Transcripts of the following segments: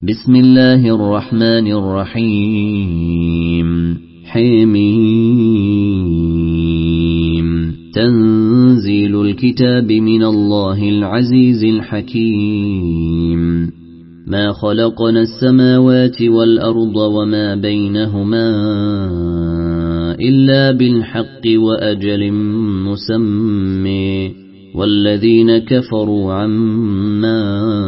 بسم الله الرحمن الرحيم حميم تنزيل الكتاب من الله العزيز الحكيم ما خلقنا السماوات والأرض وما بينهما إلا بالحق وأجل مسمى والذين كفروا عما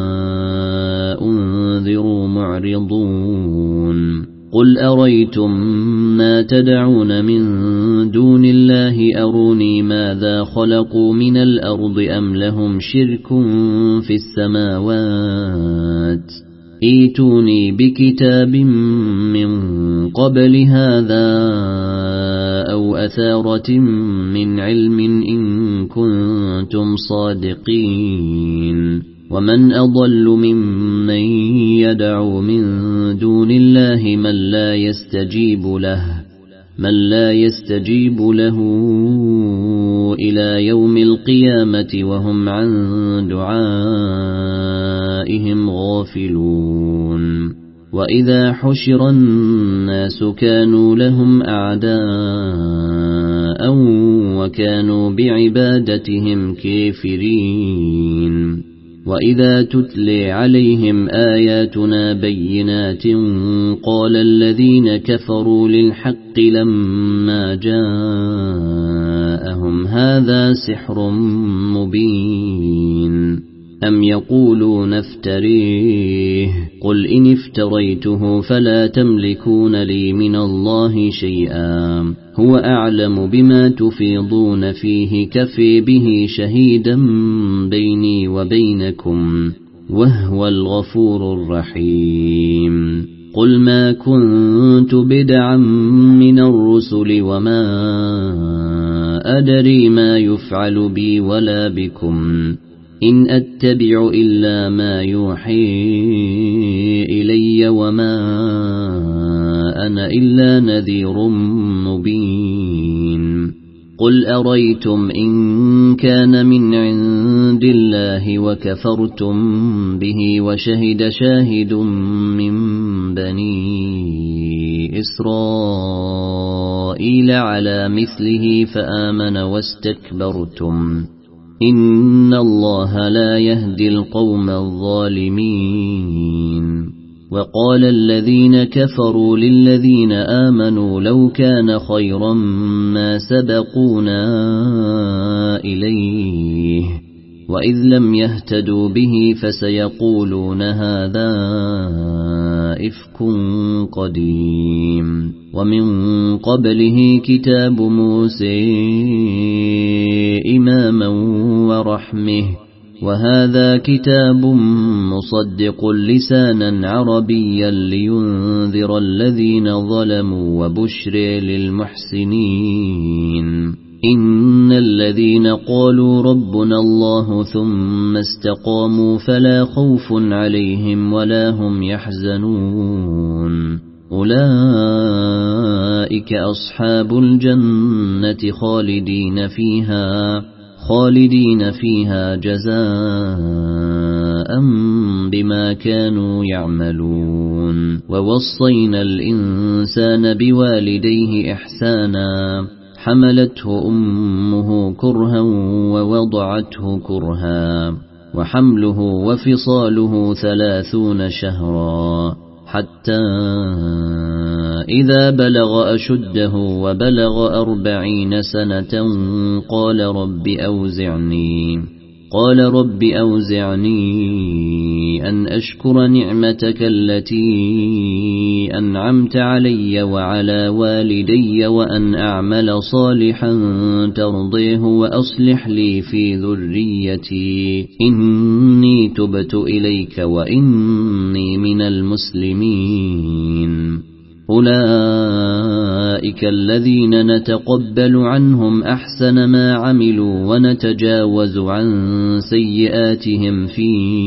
أنذروا معرضون قل أريتم ما تدعون من دون الله أروني ماذا خلقوا من الأرض أم لهم شرك في السماوات ائتوني بكتاب من قبل هذا أو أثارة من علم إن كنتم صادقين ومن أضل ممن يدعو من دون الله من لا يستجيب له إلى يوم القيامة وهم عن دعائهم غافلون وإذا حشر الناس كانوا لهم أعداء وكانوا بعبادتهم كافرين وإذا تتلي عليهم آياتنا بينات قال الذين كفروا للحق لما جاءهم هذا سحر مبين أم يقولون افتريه قل إن افتريته فلا تملكون لي من الله شيئا هو أعلم بما تفيضون فيه كفي به شهيدا بيني وبينكم وهو الغفور الرحيم قل ما كنت بدعا من الرسل وما أدري ما يفعل بي ولا بكم إن أتبع إلا ما يوحي إلي وما أنا إلا نذير مبين قل أريتم إن كان من عند الله وكفرتم به وشهد شاهد من بني إسرائيل على مثله فآمن واستكبرتم إن الله لا يهدي القوم الظالمين وقال الذين كفروا للذين آمنوا لو كان خيرا ما سبقونا إليه وإذ لم يهتدوا به فسيقولون هذا إفك قديم ومن قبله كتاب موسى إماما ورحمه وهذا كتاب مصدق لسانا عربيا لينذر الذين ظلموا وبشر للمحسنين إن الذين قالوا ربنا الله ثم استقاموا فلا خوف عليهم ولا هم يحزنون أولئك أصحاب الجنة خالدين فيها جزاء بما كانوا يعملون ووصينا الإنسان بوالديه إحسانا حملته أمه كرها ووضعته كرها وحمله وفصاله 30 شهرا حتى إذا بلغ أشده وبلغ 40 سنة قال رب أوزعني أن أشكر نعمتك التي أنعمت علي وعلى والدي وأن أعمل صالحا ترضيه وأصلح لي في ذريتي إني تبت إليك وإني من المسلمين أولئك الذين نتقبل عنهم أحسن ما عملوا ونتجاوز عن سيئاتهم في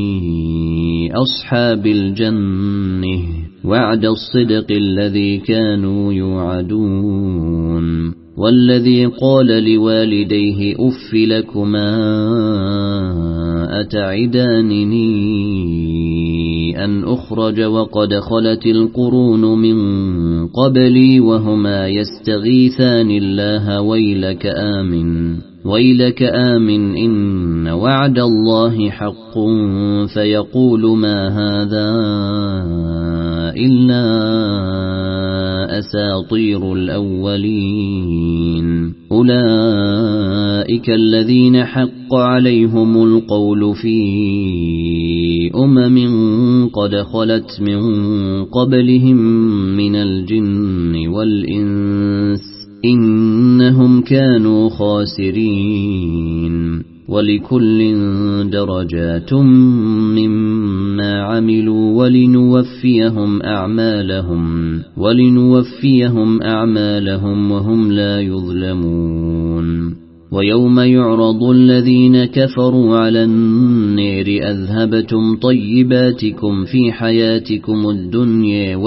أصحاب الجنة وعد الصدق الذي كانوا يوعدون والذي قال لوالديه أف لكما أتعدانني أن أخرج وقد خلت القرون من قبلي وهما يستغيثان الله ويلك آمن إن وعد الله حق فيقول ما هذا إلا أساطير الأولين أولئك الذين حق عليهم القول في قد خلت من قبلهم من الجن والإنس إنهم كانوا خاسرين ولكل درجات مما عملوا ولنوفيهم أعمالهم وهم لا يظلمون ويوم يعرض الذين كفروا على النار أذهبتم طيباتكم في حياتكم الدنيا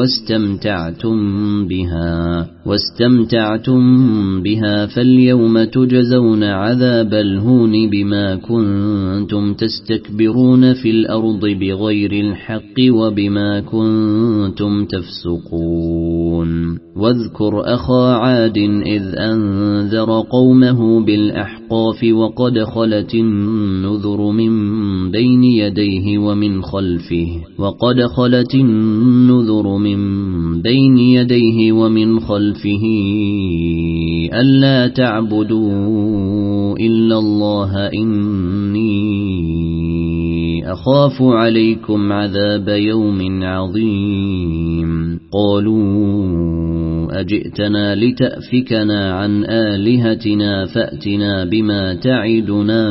واستمتعتم بها فاليوم تجزون عذاب الهون بما كنتم تستكبرون في الأرض بغير الحق وبما كنتم تفسقون واذكر أخا عاد إذ أنذر قومه بالأحقاف وقد خلت النذر من بين يديه ومن خلفه ألا تعبدوا إلا الله إني أخاف عليكم عذاب يوم عظيم قالوا أجئتنا لتأفكنا عن آلهتنا فأتنا بما تعدنا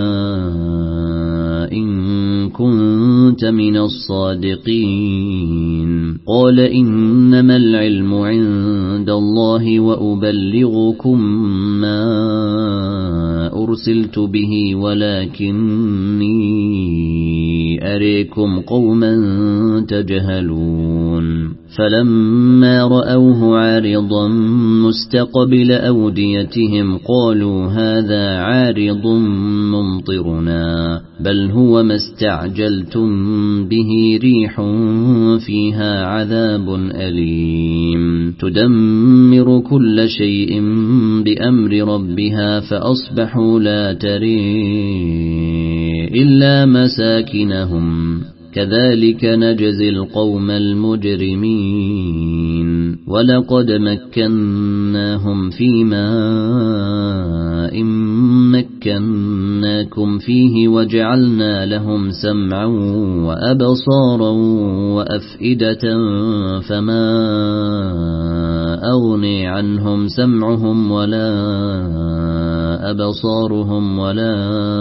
إن كنت من الصادقين قال إنما العلم عند الله وأبلغكم ما أرسلت به ولكني أريكم قوما تجهلون فلما رأوه عارضا مستقبل أوديتهم قالوا هذا عارض ممطرنا بل هو ما استعجلتم به ريح فيها عذاب أليم تدمر كل شيء بأمر ربها فأصبحوا لا تري إلا مساكنهم كذلك نجزي القوم المجرمين ولقد مكناهم في ماء مكناكم فيه وجعلنا لهم سمعا وأبصارا وأفئدة فما أغني عنهم سمعهم ولا أبصارهم ولا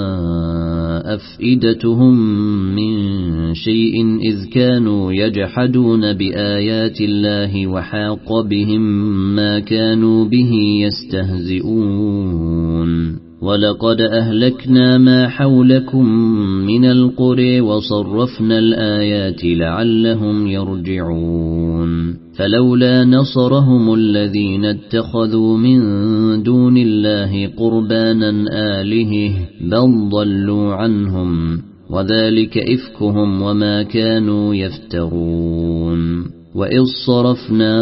أفئدتهم من شيء إذ كانوا يجحدون بآيات الله وحاق بهم ما كانوا به يستهزئون ولقد أهلكنا ما حولكم من القرى وصرفنا الآيات لعلهم يرجعون فلولا نصرهم الذين اتخذوا من دون الله قربانا آلهة بل ضلوا عنهم وذلك إفكهم وما كانوا يفترون وإذ صرفنا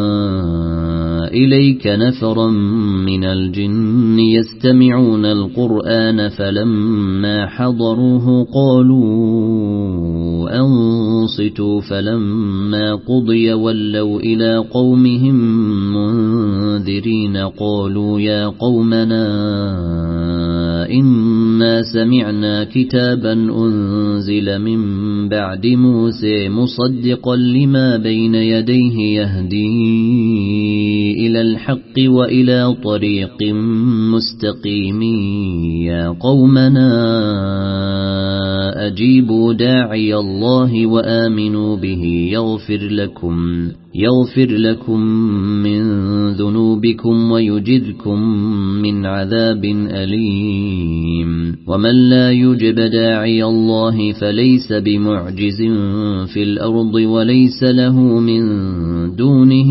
إليك نفرا من الجن يستمعون القرآن فلما حضروه قالوا أنصتوا فلما قضي ولوا إلى قومهم منذرين قالوا يا قومنا إنا سمعنا كتابا أنزل من بعد موسى مصدقا لما بين يديه يهدي إلى الحق وإلى طريق مستقيم يا قومنا أجيبوا داعي الله وآمنوا به يغفر لكم من ذنوبكم ويجركم من عذاب أليم ومن لا يجب داعي الله فليس بمعجز في الأرض وليس له من دونه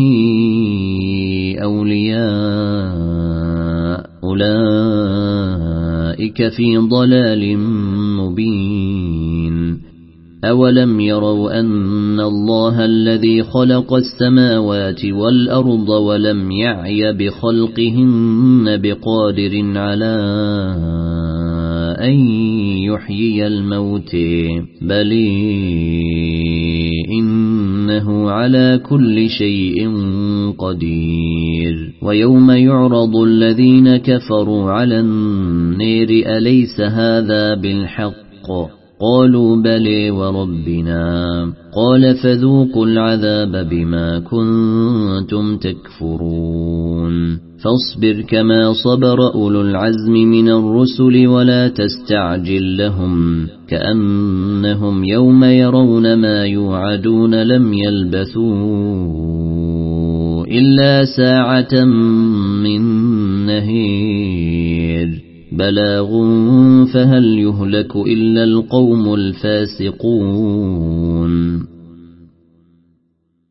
أولياء أولئك في ضلال مبين أولم يروا أن الله الذي خلق السماوات والأرض ولم يعي بخلقهن بقادر على أن يحيي الموت بل إنه على كل شيء قدير ويوم يعرض الذين كفروا على النار أليس هذا بالحق قالوا بلى وربنا قال فذوقوا العذاب بما كنتم تكفرون فاصبر كما صبر أولو العزم من الرسل ولا تستعجل لهم كأنهم يوم يرون ما يوعدون لم يلبثوا إلا ساعة من نهير بلاغ فهل يهلك إلا القوم الفاسقون